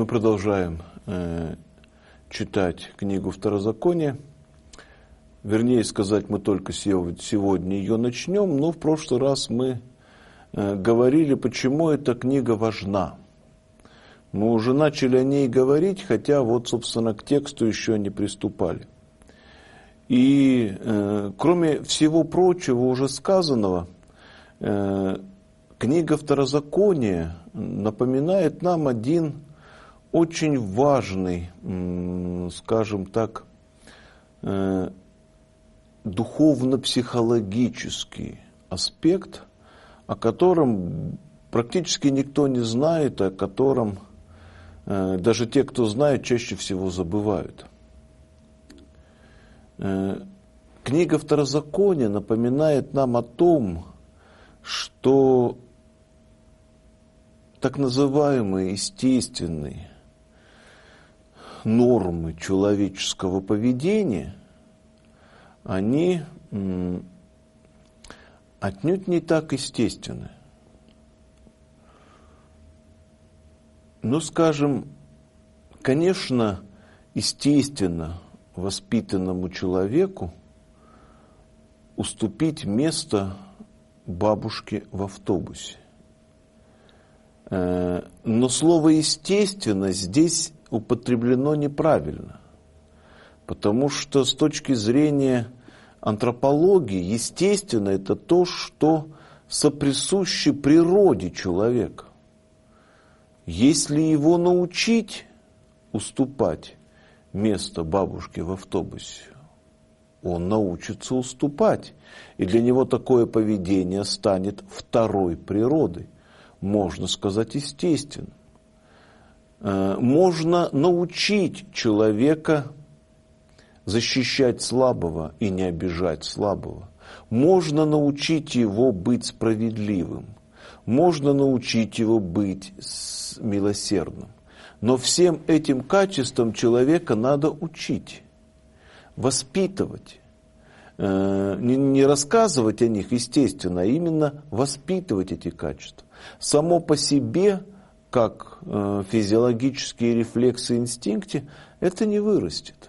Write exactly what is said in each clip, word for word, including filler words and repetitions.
Мы продолжаем э, читать книгу Второзакония. Вернее сказать, мы только сегодня ее начнем, но в прошлый раз мы э, говорили, почему эта книга важна. Мы уже начали о ней говорить, хотя вот, собственно, к тексту еще не приступали. И э, кроме всего прочего уже сказанного, э, книга Второзакония напоминает нам один очень важный, скажем так, духовно-психологический аспект, о котором практически никто не знает, о котором даже те, кто знает, чаще всего забывают. Книга Второзакония напоминает нам о том, что так называемые естественные нормы человеческого поведения, они отнюдь не так естественны. Ну, скажем, конечно, естественно воспитанному человеку уступить место бабушке в автобусе. Но слово «естественно» здесь употреблено неправильно, потому что с точки зрения антропологии естественно это то, что соприсуще природе человека. Если его научить уступать место бабушке в автобусе, он научится уступать, и для него такое поведение станет второй природой, можно сказать, естественно. Можно научить человека защищать слабого и не обижать слабого. Можно научить его быть справедливым. Можно научить его быть милосердным. Но всем этим качествам человека надо учить, воспитывать. Не рассказывать о них, естественно, а именно воспитывать эти качества. Само по себе, как физиологические рефлексы и инстинкты, это не вырастет.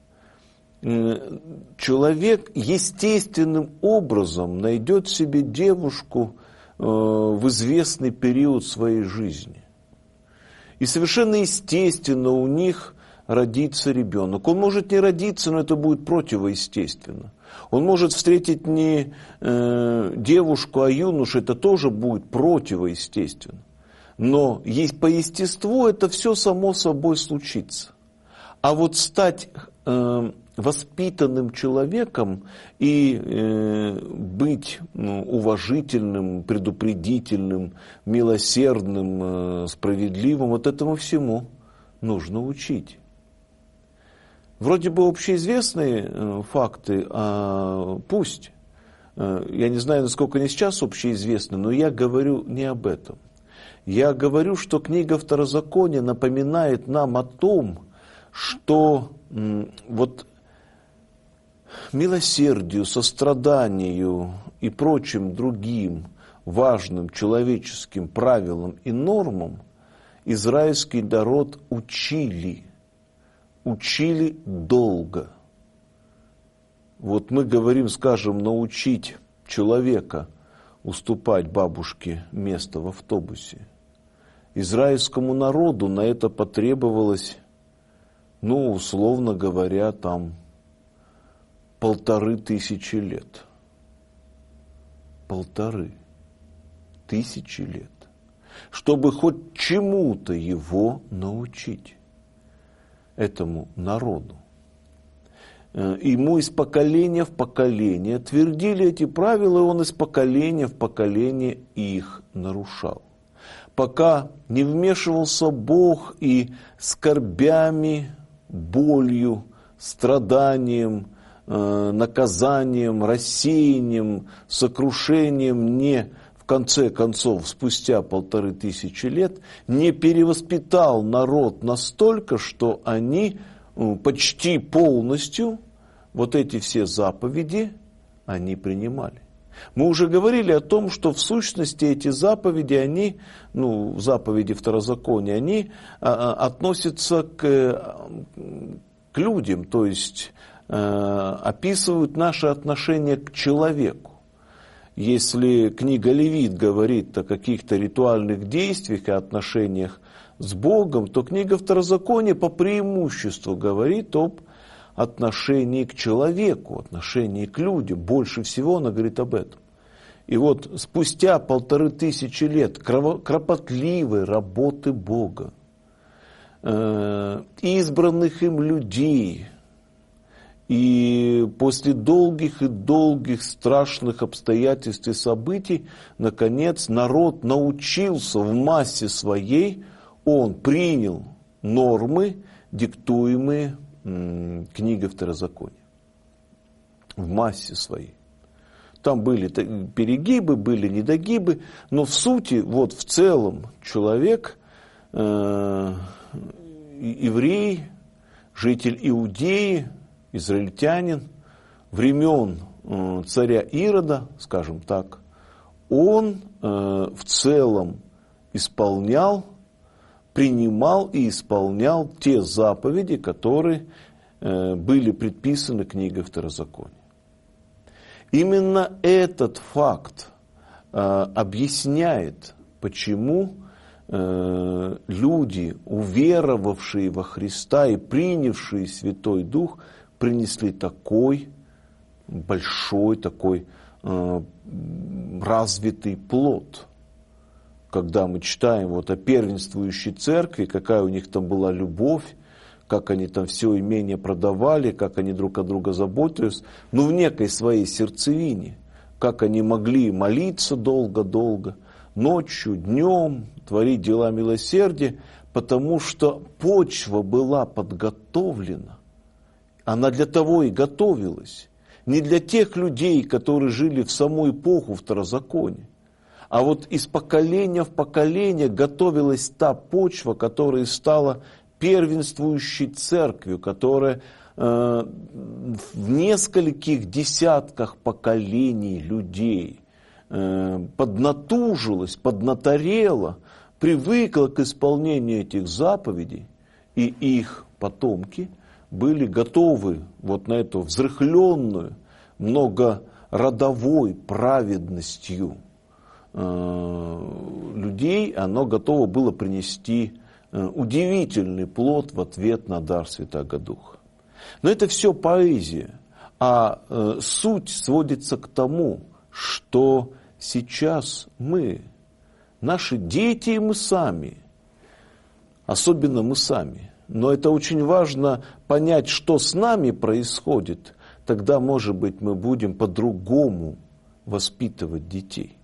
Человек естественным образом найдет себе девушку в известный период своей жизни. И совершенно естественно у них родится ребенок. Он может не родиться, но это будет противоестественно. Он может встретить не э, девушку, а юношу, это тоже будет противоестественно. Но есть, по естеству это все само собой случится. А вот стать э, воспитанным человеком и э, быть ну, уважительным, предупредительным, милосердным, э, справедливым, вот этому всему нужно учить. Вроде бы общеизвестные э, факты, а пусть, э, я не знаю, насколько они сейчас общеизвестны, но я говорю не об этом. Я говорю, что книга Второзакония напоминает нам о том, что м, вот милосердию, состраданию и прочим другим важным человеческим правилам и нормам израильский народ учили. Учили долго. Вот мы говорим, скажем, научить человека уступать бабушке место в автобусе. Израильскому народу на это потребовалось, ну, условно говоря, там полторы тысячи лет. Полторы тысячи лет. Чтобы хоть чему-то его научить. Этому народу. Ему из поколения в поколение твердили эти правила, и он из поколения в поколение их нарушал. Пока не вмешивался Бог и скорбями, болью, страданием, наказанием, рассеянием, сокрушением не в конце концов, спустя полторы тысячи лет, не перевоспитал народ настолько, что они почти полностью вот эти все заповеди они принимали. Мы уже говорили о том, что в сущности эти заповеди, они, ну, заповеди Второзакония, они а, относятся к, к людям, то есть а, описывают наше отношение к человеку. Если книга Левит говорит о каких-то ритуальных действиях и отношениях с Богом, то книга Второзакония по преимуществу говорит об отношении к человеку, отношении к людям. Больше всего она говорит об этом. И вот спустя полторы тысячи лет кропотливой работы Бога, э, избранных им людей, и после долгих и долгих страшных обстоятельств и событий, наконец, народ научился в массе своей, он принял нормы, диктуемые м, книгой Второзакония. В массе своей. Там были перегибы, были недогибы, но в сути, вот в целом, человек, э, еврей, житель Иудеи, израильтянин, времен э, царя Ирода, скажем так, он э, в целом исполнял, принимал и исполнял те заповеди, которые э, были предписаны книгой Второзакония. Именно этот факт э, объясняет, почему э, люди, уверовавшие во Христа и принявшие Святой Дух, принесли такой большой, такой э, развитый плод. Когда мы читаем вот о первенствующей церкви, какая у них там была любовь, как они там все имение продавали, как они друг о друга заботились, ну в некой своей сердцевине, как они могли молиться долго-долго, ночью, днем, творить дела милосердия, потому что почва была подготовлена. Она для того и готовилась. Не для тех людей, которые жили в саму эпоху Второзакония, а вот из поколения в поколение готовилась та почва, которая стала первенствующей церковью, которая э, в нескольких десятках поколений людей э, поднатужилась, поднаторела, привыкла к исполнению этих заповедей, и их потомки были готовы вот на эту взрыхленную, многородовой праведностью э, людей, оно готово было принести удивительный плод в ответ на дар Святаго Духа. Но это все поэзия, а э, суть сводится к тому, что сейчас мы, наши дети и мы сами, особенно мы сами, но это очень важно понять, что с нами происходит, тогда, может быть, мы будем по-другому воспитывать детей.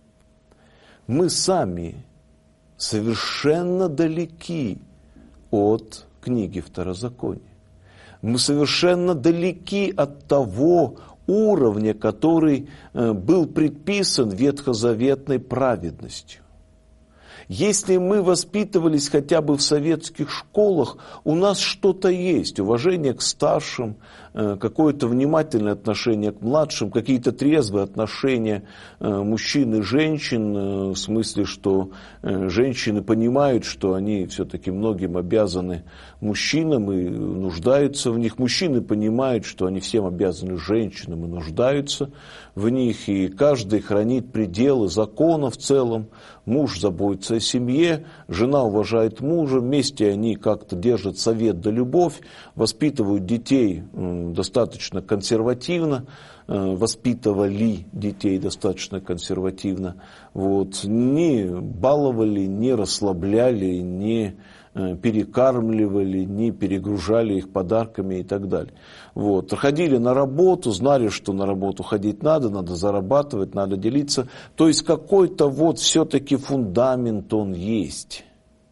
Мы сами совершенно далеки от книги Второзакония. Мы совершенно далеки от того уровня, который был предписан ветхозаветной праведностью. Если мы воспитывались хотя бы в советских школах, у нас что-то есть, уважение к старшим, какое-то внимательное отношение к младшим, какие-то трезвые отношения мужчин и женщин, в смысле, что женщины понимают, что они все-таки многим обязаны мужчинам и нуждаются в них. Мужчины понимают, что они всем обязаны женщинам и нуждаются в них. И каждый хранит пределы закона в целом. Муж заботится о семье, жена уважает мужа, вместе они как-то держат совет да любовь, воспитывают детей достаточно консервативно, воспитывали детей достаточно консервативно, вот, не баловали, не расслабляли, не перекармливали, не перегружали их подарками и так далее. Вот. Ходили на работу, знали, что на работу ходить надо, надо зарабатывать, надо делиться. То есть какой-то вот все-таки фундамент он есть.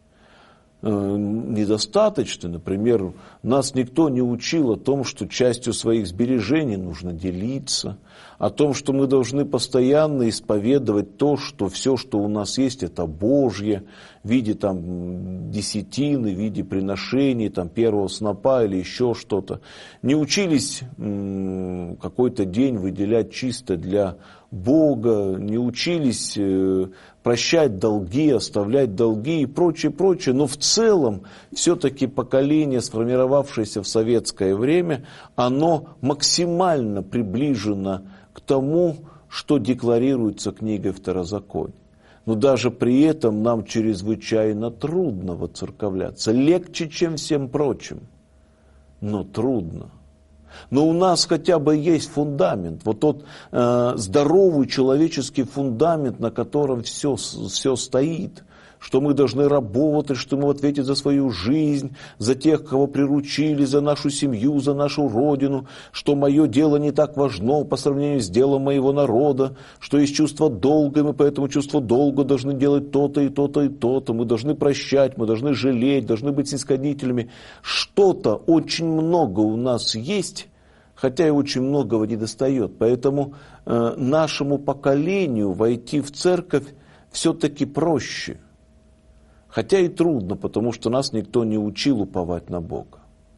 Недостаточно, например, нас никто не учил о том, что частью своих сбережений нужно делиться, о том, что мы должны постоянно исповедовать то, что все, что у нас есть, это Божье, в виде там десятины, в виде приношений, там первого снопа или еще что-то. Не учились м- какой-то день выделять чисто для Бога, не учились прощать долги, оставлять долги и прочее, прочее. Но в целом все-таки поколение, сформировавшееся в советское время, оно максимально приближено к тому, что декларируется книгой Второзакония. Но даже при этом нам чрезвычайно трудно воцерковляться. Легче, чем всем прочим, но трудно. Но у нас хотя бы есть фундамент, вот тот э, здоровый человеческий фундамент, на котором все, все стоит, что мы должны работать, что мы в ответе за свою жизнь, за тех, кого приручили, за нашу семью, за нашу родину, что мое дело не так важно по сравнению с делом моего народа, что есть чувство долга, и мы по этому чувству долга должны делать то-то и то-то и то-то, мы должны прощать, мы должны жалеть, должны быть снисходительными. Что-то очень много у нас есть, хотя и очень многого не достает. Поэтому э, нашему поколению войти в церковь все-таки проще. Хотя и трудно, потому что нас никто не учил уповать на Бога.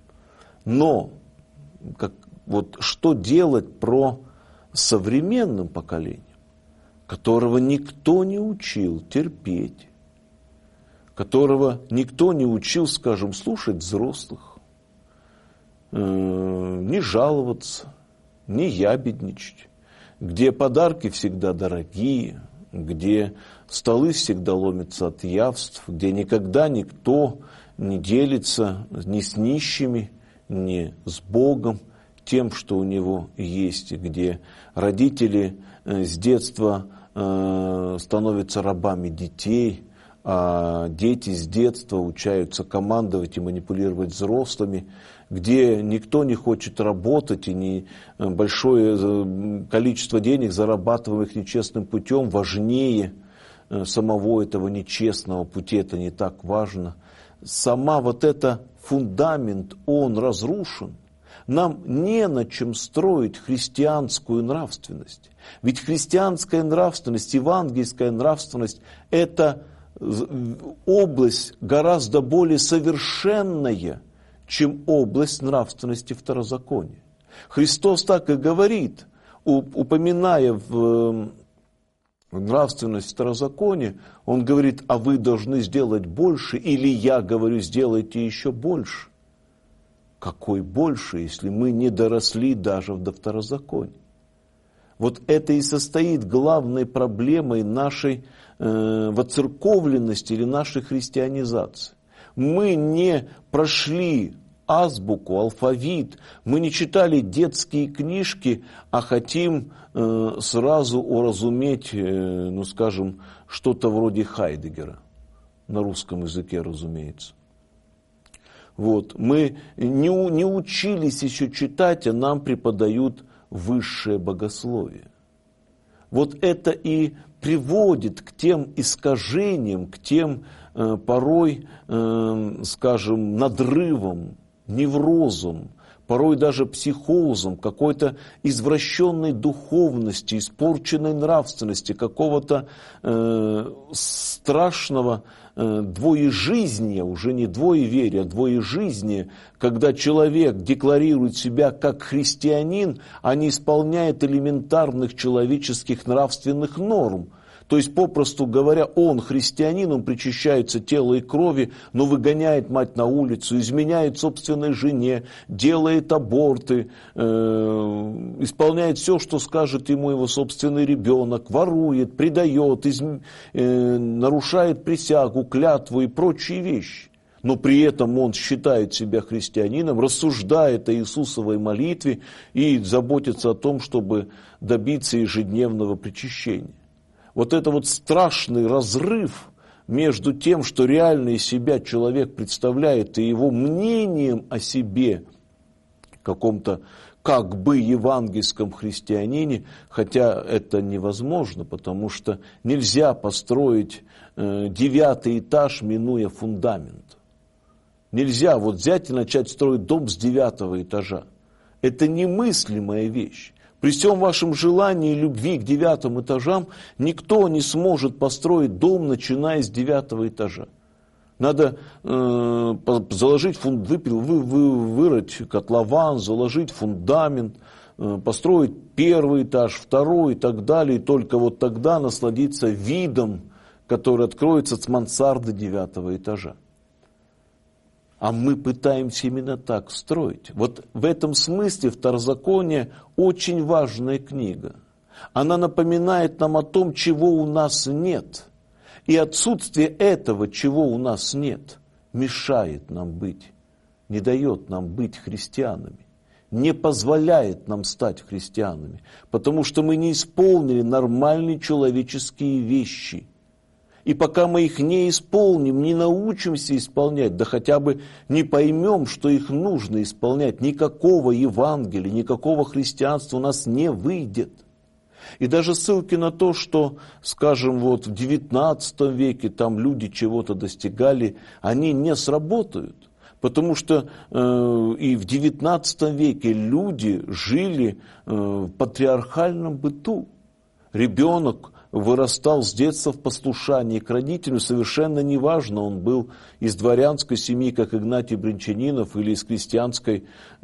Но как, вот, что делать про современным поколением, которого никто не учил терпеть, которого никто не учил, скажем, слушать взрослых, э, не жаловаться, не ябедничать, где подарки всегда дорогие, где столы всегда ломятся от явств, где никогда никто не делится ни с нищими, ни с Богом, тем, что у него есть, где родители с детства становятся рабами детей, а дети с детства учаются командовать и манипулировать взрослыми, где никто не хочет работать и не большое количество денег, зарабатываемых нечестным путем, важнее самого этого нечестного пути, это не так важно. Сама вот это фундамент, он разрушен. Нам не на чем строить христианскую нравственность. Ведь христианская нравственность, евангельская нравственность – это область гораздо более совершенная, чем область нравственности второзакония. Христос так и говорит, упоминая в нравственность второзакония, Он говорит: а вы должны сделать больше, или я говорю, сделайте еще больше. Какой больше, если мы не доросли даже до второзакония? Вот это и состоит главной проблемой нашей э, воцерковленности или нашей христианизации. Мы не прошли азбуку, алфавит, мы не читали детские книжки, а хотим э, сразу уразуметь, э, ну скажем, что-то вроде Хайдеггера, на русском языке, разумеется. Вот. Мы не, не учились еще читать, а нам преподают высшее богословие. Вот это и приводит к тем искажениям, к тем э, порой, э, скажем, надрывам, неврозам, порой даже психозам, какой-то извращенной духовности, испорченной нравственности, какого-то э, страшного э, двоежизния, уже не двоеверия, а двоежизния, когда человек декларирует себя как христианин, а не исполняет элементарных человеческих нравственных норм. То есть, попросту говоря, он христианин, он причащается тела и крови, но выгоняет мать на улицу, изменяет собственной жене, делает аборты, э, исполняет все, что скажет ему его собственный ребенок, ворует, предает, из, э, нарушает присягу, клятву и прочие вещи. Но при этом он считает себя христианином, рассуждает о Иисусовой молитве и заботится о том, чтобы добиться ежедневного причащения. Вот это вот страшный разрыв между тем, что реально из себя человек представляет, и его мнением о себе, каком-то как бы евангельском христианине, хотя это невозможно, потому что нельзя построить э, девятый этаж, минуя фундамент. Нельзя вот взять и начать строить дом с девятого этажа. Это немыслимая вещь. При всем вашем желании и любви к девятым этажам никто не сможет построить дом, начиная с девятого этажа. Надо э, заложить фунд, выпил, вы, вы, вырыть котлован, заложить фундамент, построить первый этаж, второй и так далее, и только вот тогда насладиться видом, который откроется с мансарды девятого этажа. А мы пытаемся именно так строить. Вот в этом смысле Второзаконие очень важная книга. Она напоминает нам о том, чего у нас нет. И отсутствие этого, чего у нас нет, мешает нам быть, не дает нам быть христианами, не позволяет нам стать христианами, потому что мы не исполнили нормальные человеческие вещи. И пока мы их не исполним, не научимся исполнять, да хотя бы не поймем, что их нужно исполнять, никакого Евангелия, никакого христианства у нас не выйдет. И даже ссылки на то, что, скажем, вот в девятнадцатом веке там люди чего-то достигали, они не сработают. Потому что э, и в девятнадцатом веке люди жили э, в патриархальном быту. Ребенок вырастал с детства в послушании к родителю, совершенно неважно, он был из дворянской семьи, как Игнатий Брянчанинов, или из крестьянской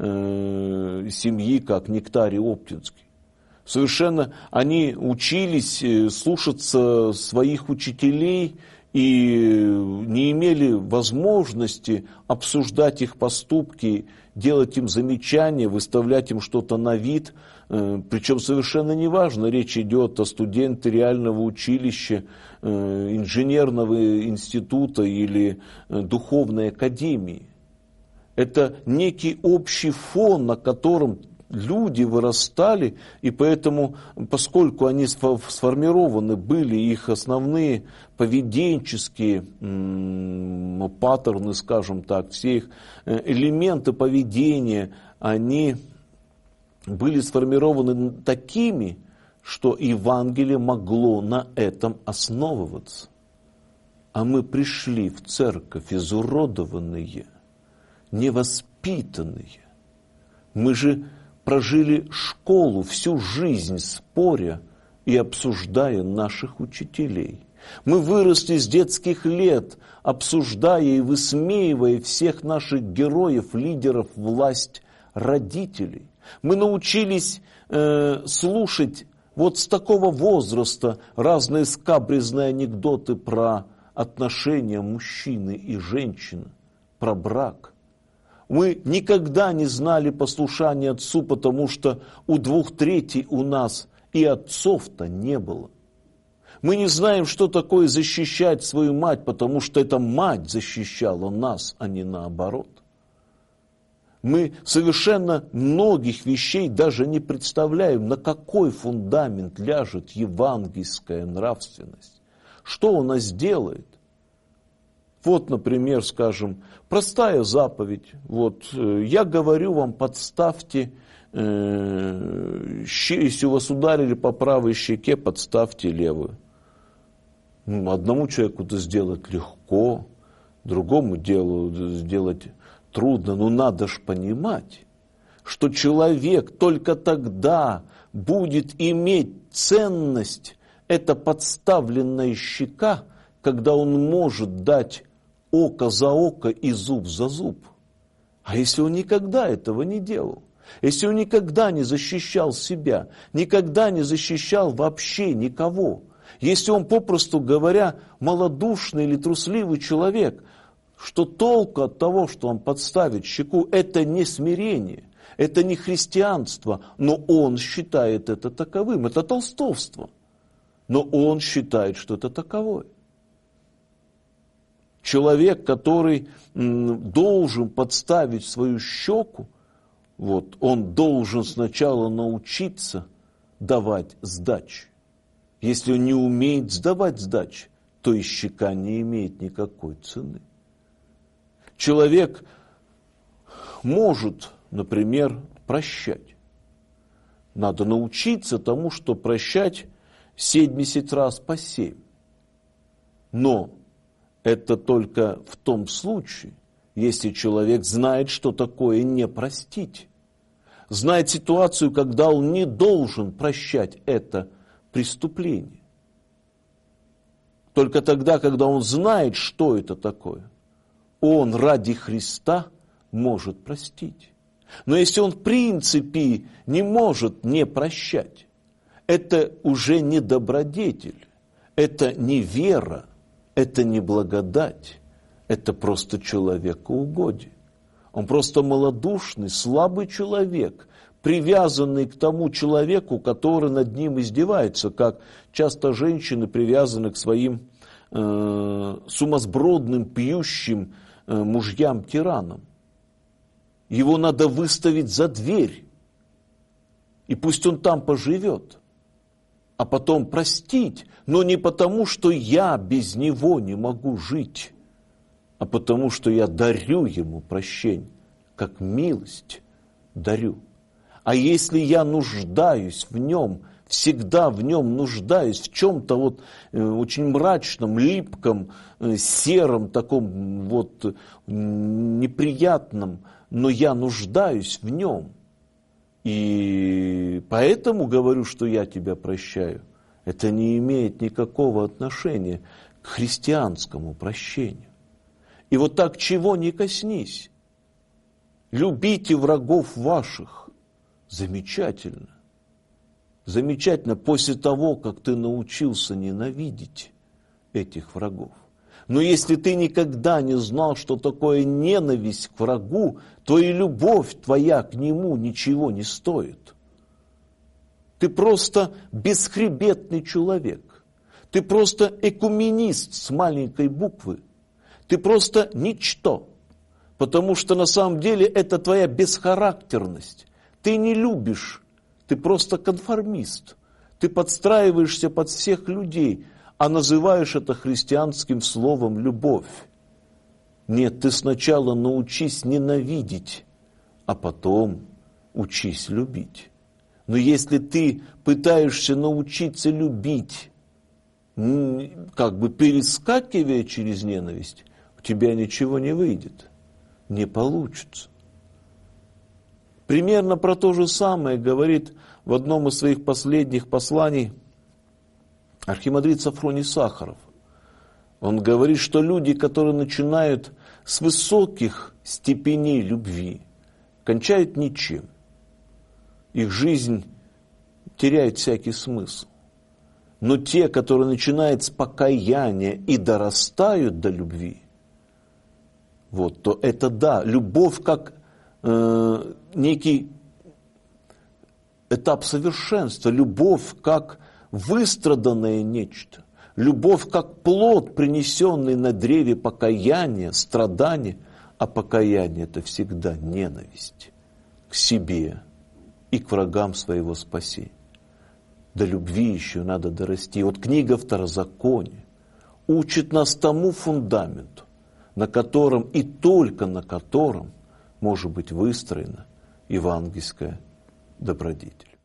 э, семьи, как Нектарий Оптинский. Совершенно они учились слушаться своих учителей и не имели возможности обсуждать их поступки, делать им замечания, выставлять им что-то на вид. Причем совершенно неважно, речь идет о студенте реального училища, инженерного института или духовной академии. Это некий общий фон, на котором люди вырастали, и поэтому, поскольку они сформированы были, их основные поведенческие м, паттерны, скажем так, все их элементы поведения, они были сформированы такими, что Евангелие могло на этом основываться. А мы пришли в церковь изуродованные, невоспитанные. Мы же прожили школу всю жизнь, споря и обсуждая наших учителей. Мы выросли с детских лет, обсуждая и высмеивая всех наших героев, лидеров, власть, родителей. Мы научились э, слушать вот с такого возраста разные скабрезные анекдоты про отношения мужчины и женщины, про брак. Мы никогда не знали послушания отцу, потому что у двух третей у нас и отцов-то не было. Мы не знаем, что такое защищать свою мать, потому что эта мать защищала нас, а не наоборот. Мы совершенно многих вещей даже не представляем, на какой фундамент ляжет евангельская нравственность. Что она сделает? Вот, например, скажем, простая заповедь. Вот, я говорю вам, подставьте, э, если вас ударили по правой щеке, подставьте левую. Ну, одному человеку это сделать легко, другому делу сделать трудно. Но надо ж понимать, что человек только тогда будет иметь ценность, это подставленная щека, когда он может дать око за око и зуб за зуб. А если он никогда этого не делал? Если он никогда не защищал себя, никогда не защищал вообще никого? Если он, попросту говоря, малодушный или трусливый человек, что толку от того, что он подставит щеку, это не смирение, это не христианство, но он считает это таковым, это толстовство. Но он считает, что это таковое. Человек, который должен подставить свою щеку, вот, он должен сначала научиться давать сдачи. Если он не умеет сдавать сдачи, то и щека не имеет никакой цены. Человек может, например, прощать. Надо научиться тому, что прощать семьдесят раз по семь. Но это только в том случае, если человек знает, что такое не простить. Знает ситуацию, когда он не должен прощать это преступление. Только тогда, когда он знает, что это такое, он ради Христа может простить. Но если он в принципе не может не прощать, это уже не добродетель, это не вера, это не благодать, это просто человекоугодие. Он просто малодушный, слабый человек, привязанный к тому человеку, который над ним издевается, как часто женщины привязаны к своим э, сумасбродным, пьющим э, мужьям-тиранам. Его надо выставить за дверь, и пусть он там поживет, а потом простить, но не потому, что я без него не могу жить, а потому, что я дарю ему прощение, как милость дарю. А если я нуждаюсь в нем, всегда в нем нуждаюсь, в чем-то вот э, очень мрачном, липком, э, сером, таком вот э, неприятном, но я нуждаюсь в нем. И поэтому говорю, что я тебя прощаю. Это не имеет никакого отношения к христианскому прощению. И вот так чего не коснись. Любите врагов ваших. Замечательно. Замечательно после того, как ты научился ненавидеть этих врагов. Но если ты никогда не знал, что такое ненависть к врагу, то и любовь твоя к нему ничего не стоит. Ты просто бесхребетный человек. Ты просто экуменист с маленькой буквы. Ты просто ничто. Потому что на самом деле это твоя бесхарактерность. Ты не любишь. Ты просто конформист. Ты подстраиваешься под всех людей, а называешь это христианским словом «любовь». Нет, ты сначала научись ненавидеть, а потом учись любить. Но если ты пытаешься научиться любить, как бы перескакивая через ненависть, у тебя ничего не выйдет, не получится. Примерно про то же самое говорит в одном из своих последних посланий архимандрит Сафроний Сахаров. Он говорит, что люди, которые начинают с высоких степеней любви, кончают ничем. Их жизнь теряет всякий смысл. Но те, которые начинают с покаяния и дорастают до любви, вот, то это да, любовь как э, некий этап совершенства, любовь как выстраданное нечто, любовь как плод, принесенный на древе покаяния, страдания, а покаяние – это всегда ненависть к себе и к врагам своего спасения. До любви еще надо дорасти. Вот книга Второзакония учит нас тому фундаменту, на котором и только на котором может быть выстроена евангельская добродетель.